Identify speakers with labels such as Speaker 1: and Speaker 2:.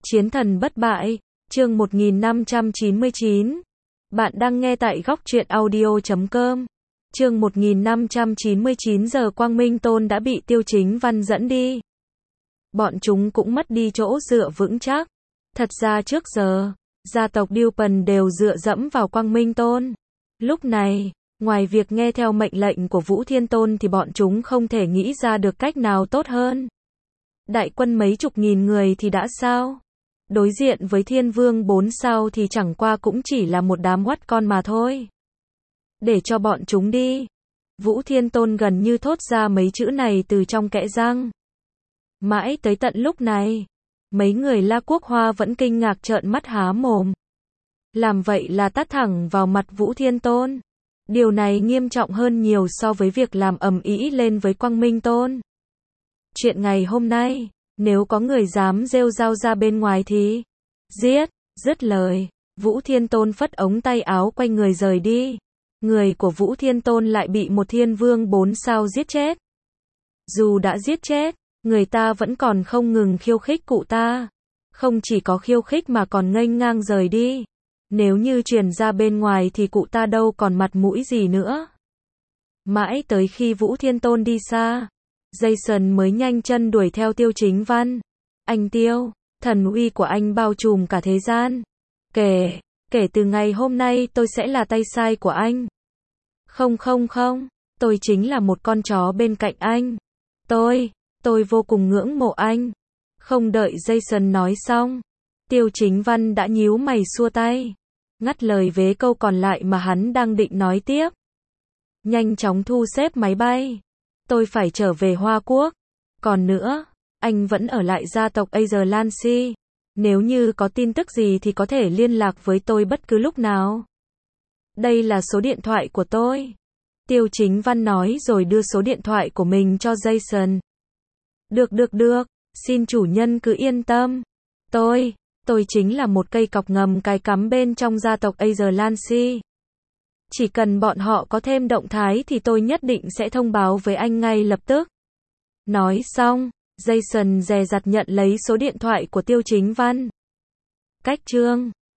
Speaker 1: Chiến thần bất bại, chương 1599. Bạn đang nghe tại góc truyện audio.com. Chương 1599 giờ Quang Minh Tôn đã bị Tiêu Chính Văn dẫn đi. Bọn chúng cũng mất đi chỗ dựa vững chắc. Thật ra trước giờ, gia tộc Điêu Pần đều dựa dẫm vào Quang Minh Tôn. Lúc này, ngoài việc nghe theo mệnh lệnh của Vũ Thiên Tôn thì bọn chúng không thể nghĩ ra được cách nào tốt hơn. Đại quân mấy chục nghìn người thì đã sao? Đối diện với Thiên Vương 4 sao thì chẳng qua cũng chỉ là một đám oắt con mà thôi. Để cho bọn chúng đi. Vũ Thiên Tôn gần như thốt ra mấy chữ này từ trong kẽ răng. Mãi tới tận lúc này, mấy người La Quốc Hoa vẫn kinh ngạc trợn mắt há mồm. Làm vậy là tát thẳng vào mặt Vũ Thiên Tôn. Điều này nghiêm trọng hơn nhiều so với việc làm ầm ĩ lên với Quang Minh Tôn. Chuyện ngày hôm nay, nếu có người dám rêu rao ra bên ngoài thì giết. Dứt lời, Vũ Thiên Tôn phất ống tay áo quay người rời đi. Người của Vũ Thiên Tôn lại bị một Thiên Vương 4 sao giết chết. Dù đã giết chết, người ta vẫn còn không ngừng khiêu khích cụ ta. Không chỉ có khiêu khích mà còn nghênh ngang rời đi. Nếu như truyền ra bên ngoài thì cụ ta đâu còn mặt mũi gì nữa. Mãi tới khi Vũ Thiên Tôn đi xa, Jason mới nhanh chân đuổi theo Tiêu Chính Văn. Anh Tiêu, thần uy của anh bao trùm cả thế gian. Kể từ ngày hôm nay tôi sẽ là tay sai của anh. Không, tôi chính là một con chó bên cạnh anh. Tôi vô cùng ngưỡng mộ anh. Không đợi Jason nói xong, Tiêu Chính Văn đã nhíu mày xua tay, ngắt lời vế câu còn lại mà hắn đang định nói tiếp. Nhanh chóng thu xếp máy bay. Tôi phải trở về Hoa Quốc. Còn nữa, anh vẫn ở lại gia tộc Azerlansi. Nếu như có tin tức gì thì có thể liên lạc với tôi bất cứ lúc nào. Đây là số điện thoại của tôi. Tiêu Chính Văn nói rồi đưa số điện thoại của mình cho Jason. Được. Xin chủ nhân cứ yên tâm. Tôi chính là một cây cọc ngầm cài cắm bên trong gia tộc Azerlansi. Chỉ cần bọn họ có thêm động thái thì tôi nhất định sẽ thông báo với anh ngay lập tức. Nói xong, Jason dè dặt nhận lấy số điện thoại của Tiêu Chính Văn. Cách chương